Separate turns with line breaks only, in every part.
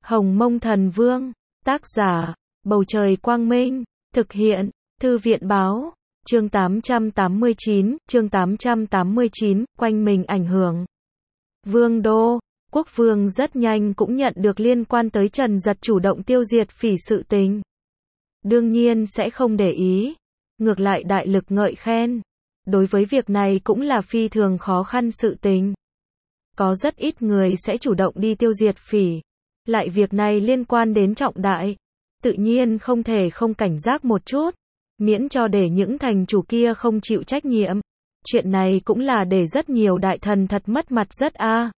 Hồng Mông Thần Vương, tác giả, Bầu Trời Quang Minh, thực hiện, Thư viện Báo, chương 889, quanh mình ảnh hưởng. Vương đô, quốc vương rất nhanh cũng nhận được liên quan tới Trần Giật chủ động tiêu diệt Phỉ sự tình. Đương nhiên sẽ không để ý, ngược lại đại lực ngợi khen. Đối với việc này cũng là phi thường khó khăn sự tình. Có rất ít người sẽ chủ động đi tiêu diệt Phỉ. Lại việc này liên quan đến trọng đại, tự nhiên không thể không cảnh giác một chút, miễn cho để những thành chủ kia không chịu trách nhiệm. Chuyện này cũng là để rất nhiều đại thần thật mất mặt rất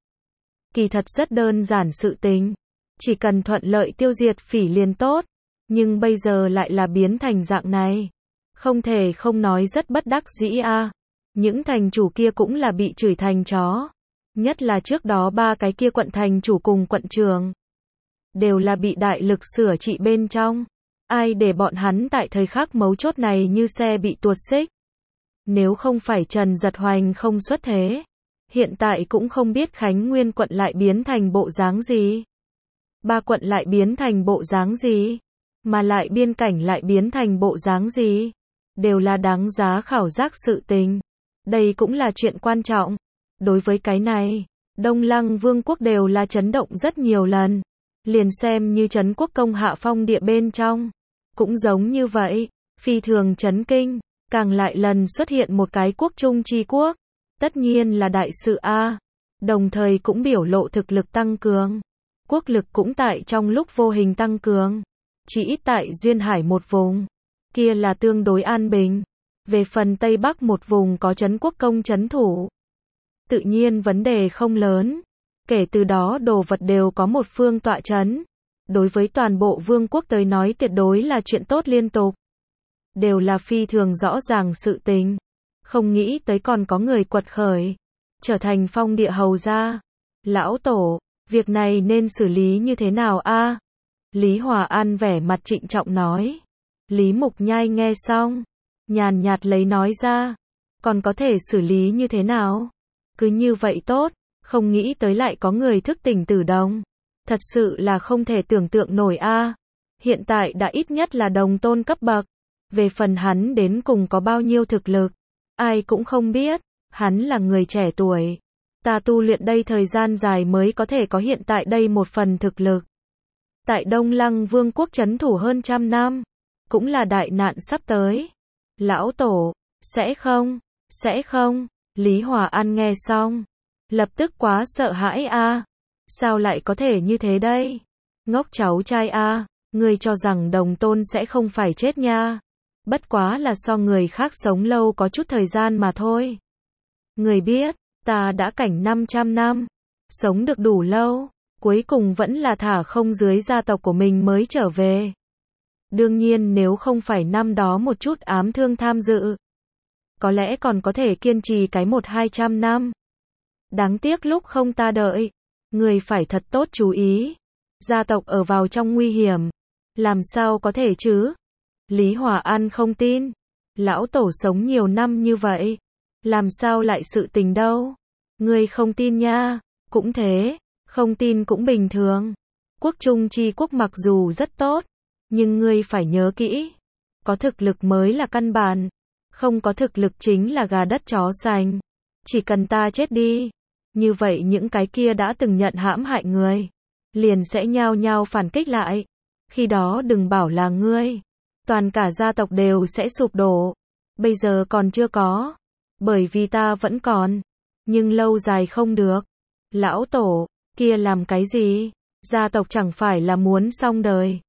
Kỳ thật rất đơn giản sự tình, chỉ cần thuận lợi tiêu diệt Phỉ liền tốt, nhưng bây giờ lại là biến thành dạng này. Không thể không nói rất bất đắc dĩ Những thành chủ kia cũng là bị chửi thành chó. Nhất là trước đó ba cái kia quận thành chủ cùng quận trưởng đều là bị đại lực sửa trị bên trong. Ai để bọn hắn tại thời khắc mấu chốt này như xe bị tuột xích. Nếu không phải Trần Giật Hoành không xuất thế, hiện tại cũng không biết Khánh Nguyên quận lại biến thành bộ dáng gì. Ba quận lại biến thành bộ dáng gì, mà lại biên cảnh lại biến thành bộ dáng gì. Đều là đáng giá khảo giác sự tình. Đây cũng là chuyện quan trọng. Đối với cái này, Đông Lăng Vương quốc đều là chấn động rất nhiều lần. Liền xem như Trấn Quốc Công hạ phong địa bên trong, cũng giống như vậy, phi thường chấn kinh, càng lại lần xuất hiện một cái quốc trung chi quốc, tất nhiên là đại sự đồng thời cũng biểu lộ thực lực tăng cường, quốc lực cũng tại trong lúc vô hình tăng cường, chỉ ít tại Duyên Hải một vùng, kia là tương đối an bình, về phần Tây Bắc một vùng có Trấn Quốc Công trấn thủ, tự nhiên vấn đề không lớn. Kể từ đó đồ vật đều có một phương tọa chấn. Đối với toàn bộ vương quốc tới nói tuyệt đối là chuyện tốt liên tục. Đều là phi thường rõ ràng sự tình. Không nghĩ tới còn có người quật khởi. Trở thành phong địa hầu gia. Lão tổ, việc này nên xử lý như thế nào Lý Hòa An vẻ mặt trịnh trọng nói. Lý Mục Nhai nghe xong. Nhàn nhạt lấy nói ra. Còn có thể xử lý như thế nào? Cứ như vậy tốt. Không nghĩ tới lại có người thức tỉnh tử đồng. Thật sự là không thể tưởng tượng nổi Hiện tại đã ít nhất là đồng tôn cấp bậc. Về phần hắn đến cùng có bao nhiêu thực lực, ai cũng không biết. Hắn là người trẻ tuổi. Ta tu luyện đây thời gian dài mới có thể có hiện tại đây một phần thực lực. Tại Đông Lăng Vương quốc trấn thủ hơn 100 năm. Cũng là đại nạn sắp tới. Lão tổ, sẽ không. Lý Hòa An nghe xong. Lập tức quá sợ hãi Sao lại có thể như thế đây? Ngốc cháu trai ngươi cho rằng đồng tôn sẽ không phải chết nha. Bất quá là so người khác sống lâu có chút thời gian mà thôi. Người biết, ta đã cảnh 500 năm. Sống được đủ lâu. Cuối cùng vẫn là thả không dưới gia tộc của mình mới trở về. Đương nhiên nếu không phải năm đó một chút ám thương tham dự, có lẽ còn có thể kiên trì cái 100-200 năm. Đáng tiếc lúc không ta đợi. Người phải thật tốt chú ý. Gia tộc ở vào trong nguy hiểm. Làm sao có thể chứ? Lý Hòa An không tin. Lão tổ sống nhiều năm như vậy. Làm sao lại sự tình đâu? Người không tin nha. Cũng thế. Không tin cũng bình thường. Quốc trung chi quốc mặc dù rất tốt. Nhưng ngươi phải nhớ kỹ. Có thực lực mới là căn bản. Không có thực lực chính là gà đất chó sành. Chỉ cần ta chết đi. Như vậy những cái kia đã từng nhận hãm hại người, liền sẽ nhao nhao phản kích lại. Khi đó đừng bảo là ngươi. Toàn cả gia tộc đều sẽ sụp đổ. Bây giờ còn chưa có. Bởi vì ta vẫn còn. Nhưng lâu dài không được. Lão tổ, kia làm cái gì? Gia tộc chẳng phải là muốn xong đời.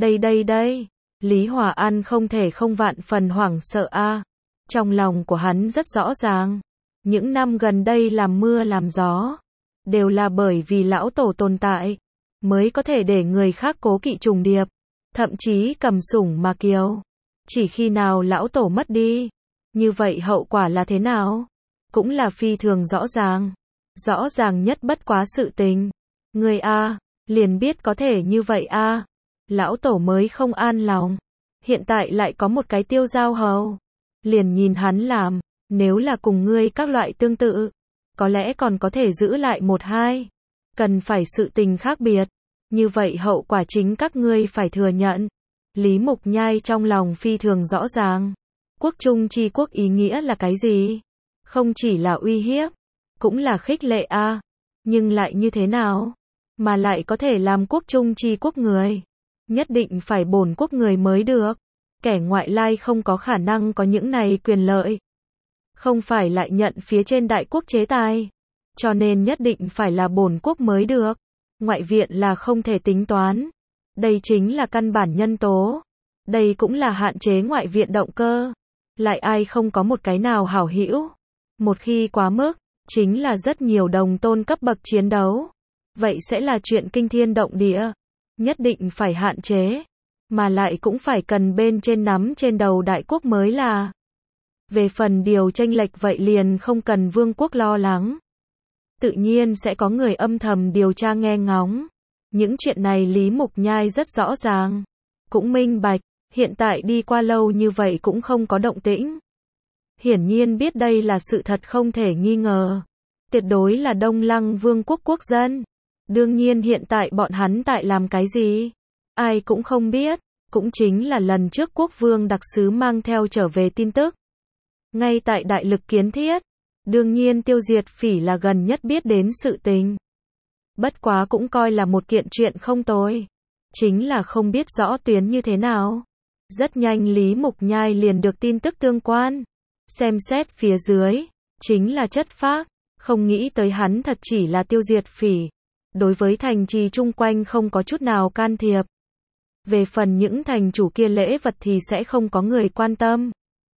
Đây. Lý Hòa An không thể không vạn phần hoảng sợ Trong lòng của hắn rất rõ ràng. Những năm gần đây làm mưa làm gió, đều là bởi vì lão tổ tồn tại, mới có thể để người khác cố kỵ trùng điệp, thậm chí cầm sủng mà kiều. Chỉ khi nào lão tổ mất đi, như vậy hậu quả là thế nào? Cũng là phi thường rõ ràng. Rõ ràng nhất bất quá sự tình. Người liền biết có thể như vậy Lão tổ mới không an lòng. Hiện tại lại có một cái Tiêu Giao hầu. Liền nhìn hắn làm. Nếu là cùng ngươi các loại tương tự, có lẽ còn có thể giữ lại 1-2. Cần phải sự tình khác biệt. Như vậy hậu quả chính các ngươi phải thừa nhận. Lý Mục Nhai trong lòng phi thường rõ ràng. Quốc trung chi quốc ý nghĩa là cái gì? Không chỉ là uy hiếp, cũng là khích lệ a. Nhưng lại như thế nào? Mà lại có thể làm quốc trung chi quốc người? Nhất định phải bổn quốc người mới được. Kẻ ngoại lai không có khả năng có những này quyền lợi. Không phải lại nhận phía trên đại quốc chế tài. Cho nên nhất định phải là bổn quốc mới được. Ngoại viện là không thể tính toán. Đây chính là căn bản nhân tố. Đây cũng là hạn chế ngoại viện động cơ. Lại ai không có một cái nào hảo hữu. Một khi quá mức, chính là rất nhiều đồng tôn cấp bậc chiến đấu. Vậy sẽ là chuyện kinh thiên động địa. Nhất định phải hạn chế. Mà lại cũng phải cần bên trên nắm trên đầu đại quốc mới là. Về phần điều chênh lệch vậy liền không cần vương quốc lo lắng. Tự nhiên sẽ có người âm thầm điều tra nghe ngóng. Những chuyện này Lý Mục Nhai rất rõ ràng. Cũng minh bạch, hiện tại đi qua lâu như vậy cũng không có động tĩnh. Hiển nhiên biết đây là sự thật không thể nghi ngờ. Tuyệt đối là Đông Lăng Vương quốc quốc dân. Đương nhiên hiện tại bọn hắn tại làm cái gì? Ai cũng không biết. Cũng chính là lần trước quốc vương đặc sứ mang theo trở về tin tức. Ngay tại đại lực kiến thiết. Đương nhiên tiêu diệt phỉ là gần nhất biết đến sự tình. Bất quá cũng coi là một kiện chuyện không tồi. Chính là không biết rõ tuyến như thế nào. Rất nhanh Lý Mục Nhai liền được tin tức tương quan. Xem xét phía dưới. Chính là chất phác. Không nghĩ tới hắn thật chỉ là tiêu diệt phỉ. Đối với thành trì chung quanh không có chút nào can thiệp. Về phần những thành chủ kia lễ vật thì sẽ không có người quan tâm.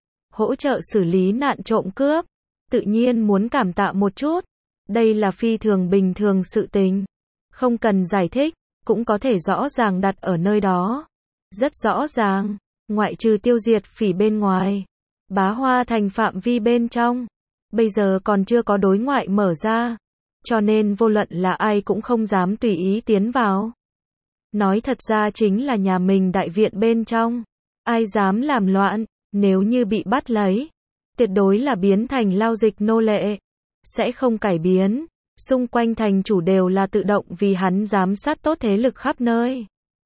Hỗ trợ xử lý nạn trộm cướp. Tự nhiên muốn cảm tạ một chút. Đây là phi thường bình thường sự tình. Không cần giải thích, cũng có thể rõ ràng đặt ở nơi đó. Rất rõ ràng, ngoại trừ tiêu diệt phỉ bên ngoài. Bá Hoa thành phạm vi bên trong. Bây giờ còn chưa có đối ngoại mở ra. Cho nên vô luận là ai cũng không dám tùy ý tiến vào. Nói thật ra chính là nhà mình đại viện bên trong. Ai dám làm loạn, nếu như bị bắt lấy. Tuyệt đối là biến thành lao dịch nô lệ. Sẽ không cải biến. Xung quanh thành chủ đều là tự động vì hắn giám sát tốt thế lực khắp nơi.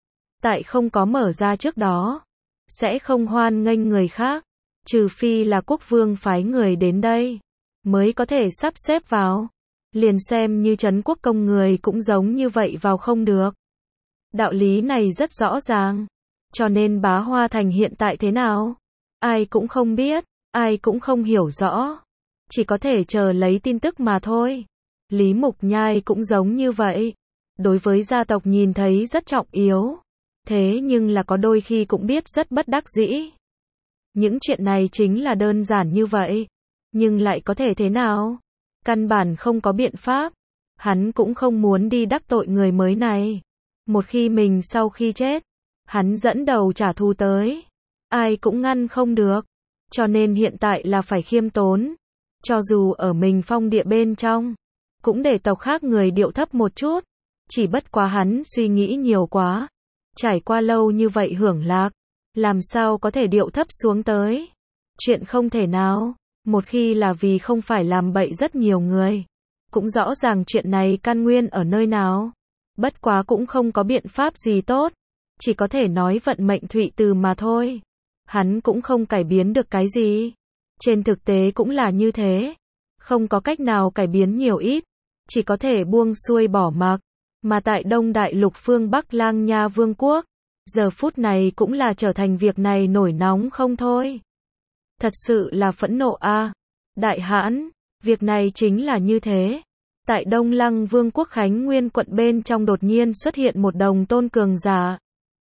Tại không có mở ra trước đó. Sẽ không hoan nghênh người khác. Trừ phi là quốc vương phái người đến đây. Mới có thể sắp xếp vào. Liền xem như trấn quốc công người cũng giống như vậy vào không được. Đạo lý này rất rõ ràng. Cho nên Bá Hoa thành hiện tại thế nào? Ai cũng không biết. Ai cũng không hiểu rõ. Chỉ có thể chờ lấy tin tức mà thôi. Lý Mục Nhai cũng giống như vậy. Đối với gia tộc nhìn thấy rất trọng yếu. Thế nhưng là có đôi khi cũng biết rất bất đắc dĩ. Những chuyện này chính là đơn giản như vậy. Nhưng lại có thể thế nào? Căn bản không có biện pháp. Hắn cũng không muốn đi đắc tội người mới này. Một khi mình sau khi chết, hắn dẫn đầu trả thù tới. Ai cũng ngăn không được. Cho nên hiện tại là phải khiêm tốn. Cho dù ở mình phong địa bên trong, cũng để tộc khác người điệu thấp một chút. Chỉ bất quá hắn suy nghĩ nhiều quá. Trải qua lâu như vậy hưởng lạc. Làm sao có thể điệu thấp xuống tới. Chuyện không thể nào. Một khi là vì không phải làm bậy rất nhiều người. Cũng rõ ràng chuyện này căn nguyên ở nơi nào. Bất quá cũng không có biện pháp gì tốt. Chỉ có thể nói vận mệnh thụy từ mà thôi. Hắn cũng không cải biến được cái gì. Trên thực tế cũng là như thế. Không có cách nào cải biến nhiều ít. Chỉ có thể buông xuôi bỏ mặc. Mà tại Đông Đại Lục phương Bắc Lang Nha Vương quốc, giờ phút này cũng là trở thành việc này nổi nóng không thôi. Thật sự là phẫn nộ a. Đại hãn, việc này chính là như thế. Tại Đông Lăng Vương quốc Khánh Nguyên quận bên trong đột nhiên xuất hiện một đồng tôn cường giả.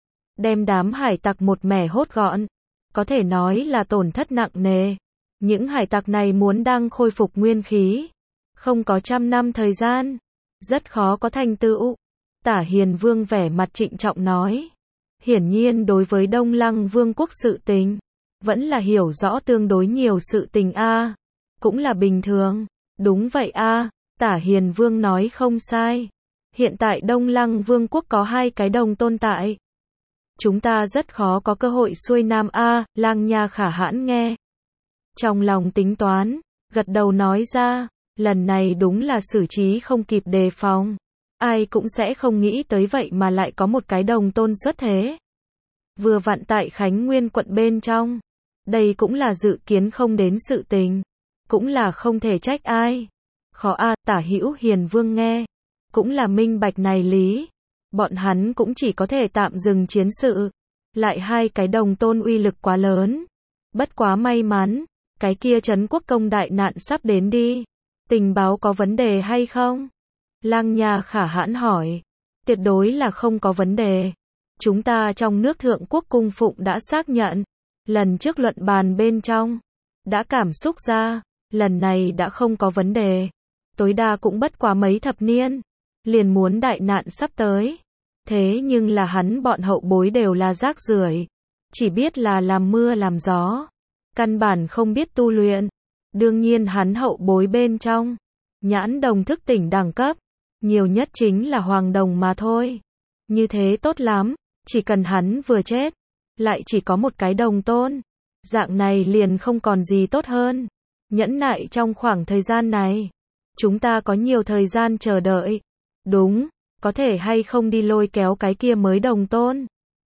Đem đám hải tặc một mẻ hốt gọn. Có thể nói là tổn thất nặng nề. Những hải tặc này muốn đang khôi phục nguyên khí. Không có 100 năm thời gian. Rất khó có thành tựu. Tả Hiền Vương vẻ mặt trịnh trọng nói. Hiển nhiên đối với Đông Lăng Vương quốc sự tình. Vẫn là hiểu rõ tương đối nhiều sự tình a. Cũng là bình thường. Đúng vậy a. Tả Hiền Vương nói không sai. Hiện tại Đông Lăng Vương quốc có 2 cái đồng tồn tại. Chúng ta rất khó có cơ hội xuôi nam a. Lang Nha Khả Hãn nghe. Trong lòng tính toán, gật đầu nói ra, lần này đúng là xử trí không kịp đề phòng. ai cũng sẽ không nghĩ tới vậy mà lại có một cái đồng tôn xuất thế. Vừa vặn tại Khánh Nguyên quận bên trong. Đây cũng là dự kiến không đến sự tình. Cũng là không thể trách ai. Khó a, Tả Hữu Hiền Vương nghe. Cũng là minh bạch này lý. Bọn hắn cũng chỉ có thể tạm dừng chiến sự. Lại hai cái đồng tôn uy lực quá lớn. Bất quá may mắn. Cái kia Trấn Quốc Công đại nạn sắp đến đi. Tình báo có vấn đề hay không? Lang Nha Khả Hãn hỏi. Tuyệt đối là không có vấn đề. Chúng ta trong nước Thượng Quốc cung phụng đã xác nhận. Lần trước luận bàn bên trong. Đã cảm xúc ra. Lần này đã không có vấn đề. Tối đa cũng bất quá mấy thập niên. Liền muốn đại nạn sắp tới. Thế nhưng là hắn bọn hậu bối đều là rác rưởi. Chỉ biết là làm mưa làm gió. Căn bản không biết tu luyện. Đương nhiên hắn hậu bối bên trong. Nhãn đồng thức tỉnh đẳng cấp. Nhiều nhất chính là hoàng đồng mà thôi. Như thế tốt lắm. Chỉ cần hắn vừa chết. Lại chỉ có một cái đồng tôn. Dạng này liền không còn gì tốt hơn. Nhẫn nại trong khoảng thời gian này. Chúng ta có nhiều thời gian chờ đợi. Đúng. Có thể hay không đi lôi kéo cái kia mới đồng tôn?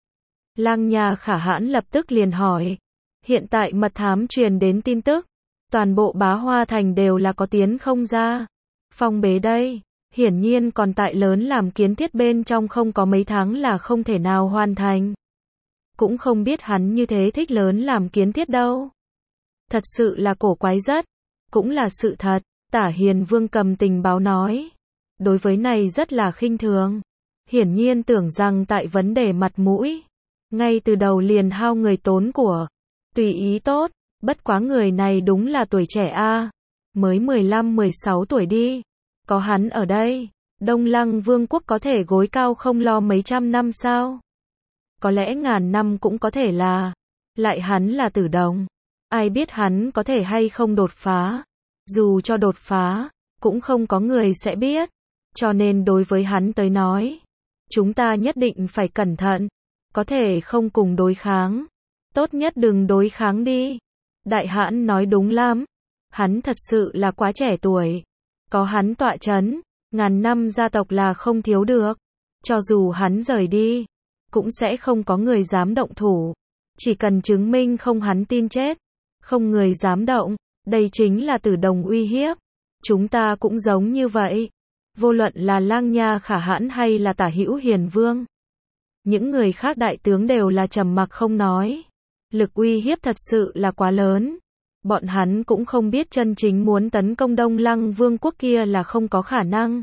Lang Nha Khả Hãn lập tức liền hỏi. Hiện tại mật thám truyền đến tin tức. Toàn bộ Bá Hoa Thành đều là có tiến không ra. Phong bế đây. Hiển nhiên còn tại lớn làm kiến thiết bên trong không có mấy tháng là không thể nào hoàn thành. Cũng không biết hắn như thế thích lớn làm kiến thiết đâu. Thật sự là cổ quái rất. Cũng là sự thật. Tả Hiền Vương cầm tình báo nói. Đối với này rất là khinh thường. Hiển nhiên tưởng rằng tại vấn đề mặt mũi. Ngay từ đầu liền hao người tốn của. Tùy ý tốt. Bất quá người này đúng là tuổi trẻ a. Mới 15-16 tuổi đi. Có hắn ở đây. Đông Lăng Vương quốc có thể gối cao không lo mấy trăm năm sao? Có lẽ ngàn năm cũng có thể là. Lại hắn là Tử Đồng. Ai biết hắn có thể hay không đột phá. Dù cho đột phá. Cũng không có người sẽ biết. Cho nên đối với hắn tới nói. Chúng ta nhất định phải cẩn thận. Có thể không cùng đối kháng. Tốt nhất đừng đối kháng đi. Đại Hãn nói đúng lắm. Hắn thật sự là quá trẻ tuổi. Có hắn tọa chấn. Ngàn năm gia tộc là không thiếu được. Cho dù hắn rời đi. Cũng sẽ không có người dám động thủ. Chỉ cần chứng minh không hắn tin chết. Không người dám động. Đây chính là Tử Đồng uy hiếp. Chúng ta cũng giống như vậy. Vô luận là Lang Nha Khả Hãn hay là Tả Hữu Hiền Vương. Những người khác đại tướng đều là trầm mặc không nói. Lực uy hiếp thật sự là quá lớn. Bọn hắn cũng không biết chân chính muốn tấn công Đông Lăng Vương quốc kia là không có khả năng.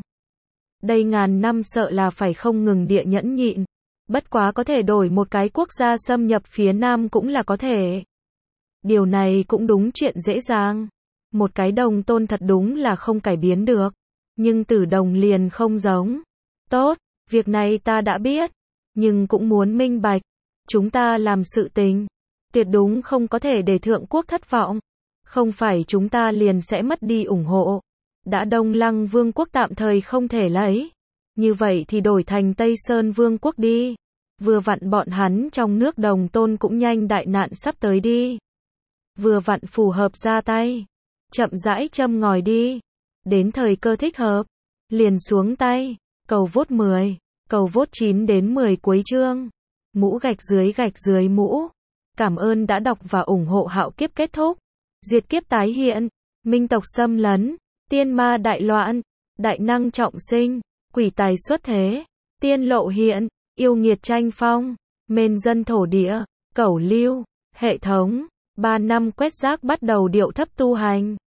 Đây ngàn năm sợ là phải không ngừng địa nhẫn nhịn. Bất quá có thể đổi một cái quốc gia xâm nhập phía Nam cũng là có thể. Điều này cũng đúng chuyện dễ dàng. Một cái đồng tôn thật đúng là không cải biến được. Nhưng Tử Đồng liền không giống. Tốt, việc này ta đã biết. Nhưng cũng muốn minh bạch. Chúng ta làm sự tình. Tuyệt đúng không có thể để Thượng Quốc thất vọng. Không phải chúng ta liền sẽ mất đi ủng hộ. Đã Đông Lăng Vương quốc tạm thời không thể lấy. Như vậy thì đổi thành Tây Sơn Vương quốc đi. Vừa vặn bọn hắn trong nước đồng tôn cũng nhanh đại nạn sắp tới đi. Vừa vặn phù hợp ra tay. Chậm rãi châm ngòi đi. Đến thời cơ thích hợp. Liền xuống tay. Cầu vote 10. Cầu vote 9 đến 10 cuối chương. Mũ gạch dưới mũ. Cảm ơn đã đọc và ủng hộ Hạo Kiếp kết thúc. Diệt kiếp tái hiện. Minh tộc xâm lấn. Tiên ma đại loạn. Đại năng trọng sinh. Quỷ tài xuất thế. Tiên lộ hiện. Yêu nghiệt tranh phong. Mên dân thổ địa. Cẩu lưu. Hệ thống. 3 năm quét rác bắt đầu điệu thấp tu hành.